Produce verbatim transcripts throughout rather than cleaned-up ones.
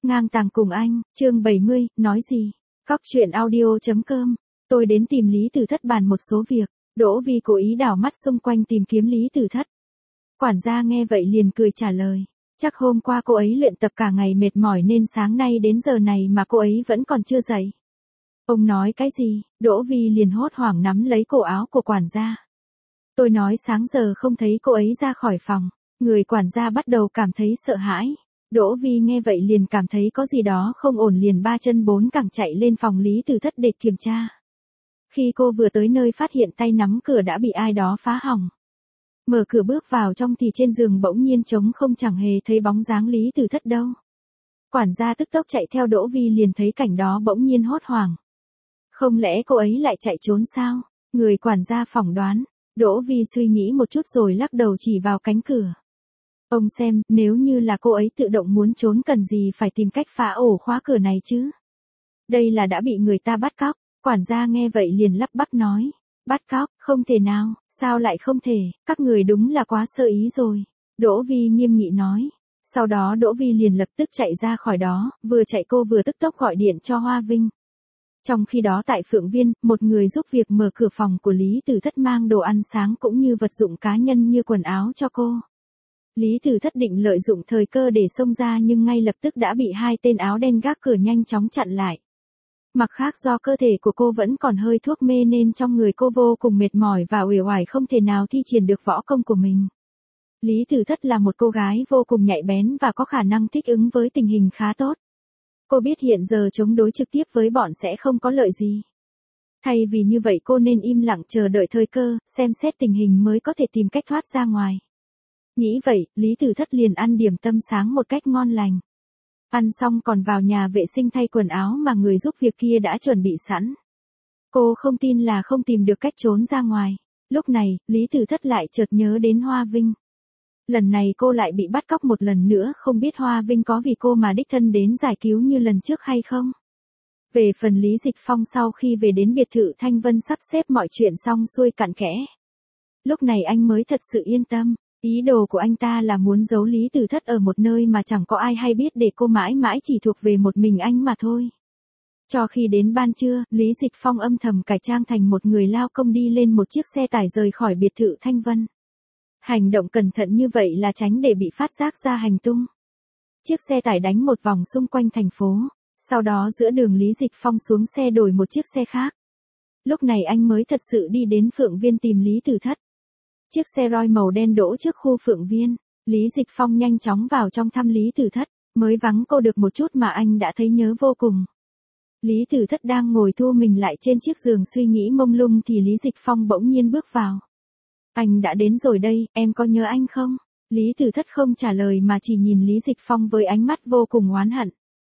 Ngang tàng cùng anh, chương bảy mươi, nói gì? Cóc truyện audio chấm com. Tôi đến tìm Lý Tử Thất bàn một số việc. Đỗ Vi cố ý đảo mắt xung quanh tìm kiếm Lý Tử Thất. Quản gia nghe vậy liền cười trả lời. Chắc hôm qua cô ấy luyện tập cả ngày mệt mỏi nên sáng nay đến giờ này mà cô ấy vẫn còn chưa dậy. Ông nói cái gì? Đỗ Vi liền hốt hoảng nắm lấy cổ áo của quản gia. Tôi nói sáng giờ không thấy cô ấy ra khỏi phòng. Người quản gia bắt đầu cảm thấy sợ hãi. Đỗ Vi nghe vậy liền cảm thấy có gì đó không ổn, liền ba chân bốn cẳng chạy lên phòng Lý Tử Thất để kiểm tra. Khi cô vừa tới nơi phát hiện tay nắm cửa đã bị ai đó phá hỏng. Mở cửa bước vào trong thì trên giường bỗng nhiên trống không, chẳng hề thấy bóng dáng Lý Tử Thất đâu. Quản gia tức tốc chạy theo Đỗ Vi liền thấy cảnh đó bỗng nhiên hốt hoảng. Không lẽ cô ấy lại chạy trốn sao? Người quản gia phỏng đoán. Đỗ Vi suy nghĩ một chút rồi lắc đầu chỉ vào cánh cửa. Ông xem, nếu như là cô ấy tự động muốn trốn cần gì phải tìm cách phá ổ khóa cửa này chứ? Đây là đã bị người ta bắt cóc. Quản gia nghe vậy liền lắp bắp nói. Bắt cóc, không thể nào, sao lại không thể, các người đúng là quá sơ ý rồi. Đỗ Vi nghiêm nghị nói. Sau đó Đỗ Vi liền lập tức chạy ra khỏi đó, vừa chạy cô vừa tức tốc gọi điện cho Hoa Vinh. Trong khi đó tại Phượng Viên, một người giúp việc mở cửa phòng của Lý Tử Thất mang đồ ăn sáng cũng như vật dụng cá nhân như quần áo cho cô. Lý Tử Thất định lợi dụng thời cơ để xông ra nhưng ngay lập tức đã bị hai tên áo đen gác cửa nhanh chóng chặn lại. Mặt khác do cơ thể của cô vẫn còn hơi thuốc mê nên trong người cô vô cùng mệt mỏi và uể oải, không thể nào thi triển được võ công của mình. Lý Tử Thất là một cô gái vô cùng nhạy bén và có khả năng thích ứng với tình hình khá tốt. Cô biết hiện giờ chống đối trực tiếp với bọn sẽ không có lợi gì. Thay vì như vậy cô nên im lặng chờ đợi thời cơ, xem xét tình hình mới có thể tìm cách thoát ra ngoài. Nghĩ vậy, Lý Tử Thất liền ăn điểm tâm sáng một cách ngon lành. Ăn xong còn vào nhà vệ sinh thay quần áo mà người giúp việc kia đã chuẩn bị sẵn. Cô không tin là không tìm được cách trốn ra ngoài. Lúc này, Lý Tử Thất lại chợt nhớ đến Hoa Vinh. Lần này cô lại bị bắt cóc một lần nữa, không biết Hoa Vinh có vì cô mà đích thân đến giải cứu như lần trước hay không? Về phần Lý Dịch Phong, sau khi về đến biệt thự Thanh Vân sắp xếp mọi chuyện xong xuôi cặn kẽ. Lúc này anh mới thật sự yên tâm. Ý đồ của anh ta là muốn giấu Lý Tử Thất ở một nơi mà chẳng có ai hay biết để cô mãi mãi chỉ thuộc về một mình anh mà thôi. Cho khi đến ban trưa, Lý Dịch Phong âm thầm cải trang thành một người lao công đi lên một chiếc xe tải rời khỏi biệt thự Thanh Vân. Hành động cẩn thận như vậy là tránh để bị phát giác ra hành tung. Chiếc xe tải đánh một vòng xung quanh thành phố, sau đó giữa đường Lý Dịch Phong xuống xe đổi một chiếc xe khác. Lúc này anh mới thật sự đi đến Phượng Viên tìm Lý Tử Thất. Chiếc xe Roy màu đen đỗ trước khu Phượng Viên, Lý Dịch Phong nhanh chóng vào trong thăm Lý Tử Thất, mới vắng cô được một chút mà anh đã thấy nhớ vô cùng. Lý Tử Thất đang ngồi thu mình lại trên chiếc giường suy nghĩ mông lung thì Lý Dịch Phong bỗng nhiên bước vào. Anh đã đến rồi đây, em có nhớ anh không? Lý Tử Thất không trả lời mà chỉ nhìn Lý Dịch Phong với ánh mắt vô cùng oán hận.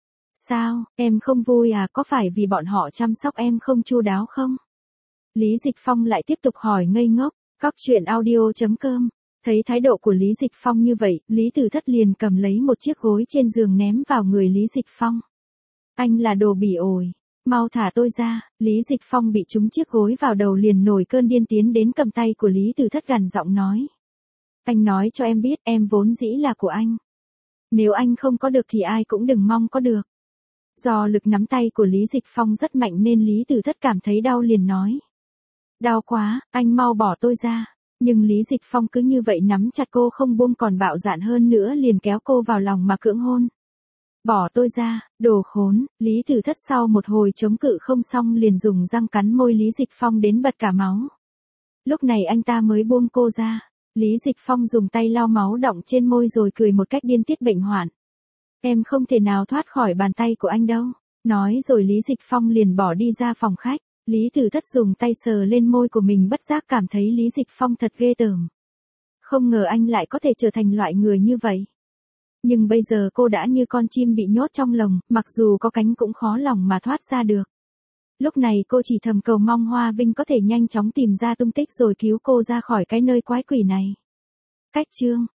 Sao, em không vui à, có phải vì bọn họ chăm sóc em không chu đáo không? Lý Dịch Phong lại tiếp tục hỏi ngây ngốc. Cóc truyện audio chấm com. Thấy thái độ của Lý Dịch Phong như vậy, Lý Tử Thất liền cầm lấy một chiếc gối trên giường ném vào người Lý Dịch Phong. Anh là đồ bỉ ổi, mau thả tôi ra. Lý Dịch Phong bị trúng chiếc gối vào đầu liền nổi cơn điên, tiến đến cầm tay của Lý Tử Thất gằn giọng nói. Anh nói cho em biết em vốn dĩ là của anh. Nếu anh không có được thì ai cũng đừng mong có được. Do lực nắm tay của Lý Dịch Phong rất mạnh nên Lý Tử Thất cảm thấy đau liền nói. Đau quá, anh mau bỏ tôi ra. Nhưng Lý Dịch Phong cứ như vậy nắm chặt cô không buông, còn bạo dạn hơn nữa liền kéo cô vào lòng mà cưỡng hôn. Bỏ tôi ra, đồ khốn. Lý Tử Thất sau một hồi chống cự không xong liền dùng răng cắn môi Lý Dịch Phong đến bật cả máu. Lúc này anh ta mới buông cô ra. Lý Dịch Phong dùng tay lau máu đọng trên môi rồi cười một cách điên tiết bệnh hoạn. Em không thể nào thoát khỏi bàn tay của anh đâu. Nói rồi Lý Dịch Phong liền bỏ đi ra phòng khách. Lý Tử Thất dùng tay sờ lên môi của mình, bất giác cảm thấy Lý Dịch Phong thật ghê tởm. Không ngờ anh lại có thể trở thành loại người như vậy. Nhưng bây giờ cô đã như con chim bị nhốt trong lồng, mặc dù có cánh cũng khó lòng mà thoát ra được. Lúc này cô chỉ thầm cầu mong Hoa Vinh có thể nhanh chóng tìm ra tung tích rồi cứu cô ra khỏi cái nơi quái quỷ này. Cách chương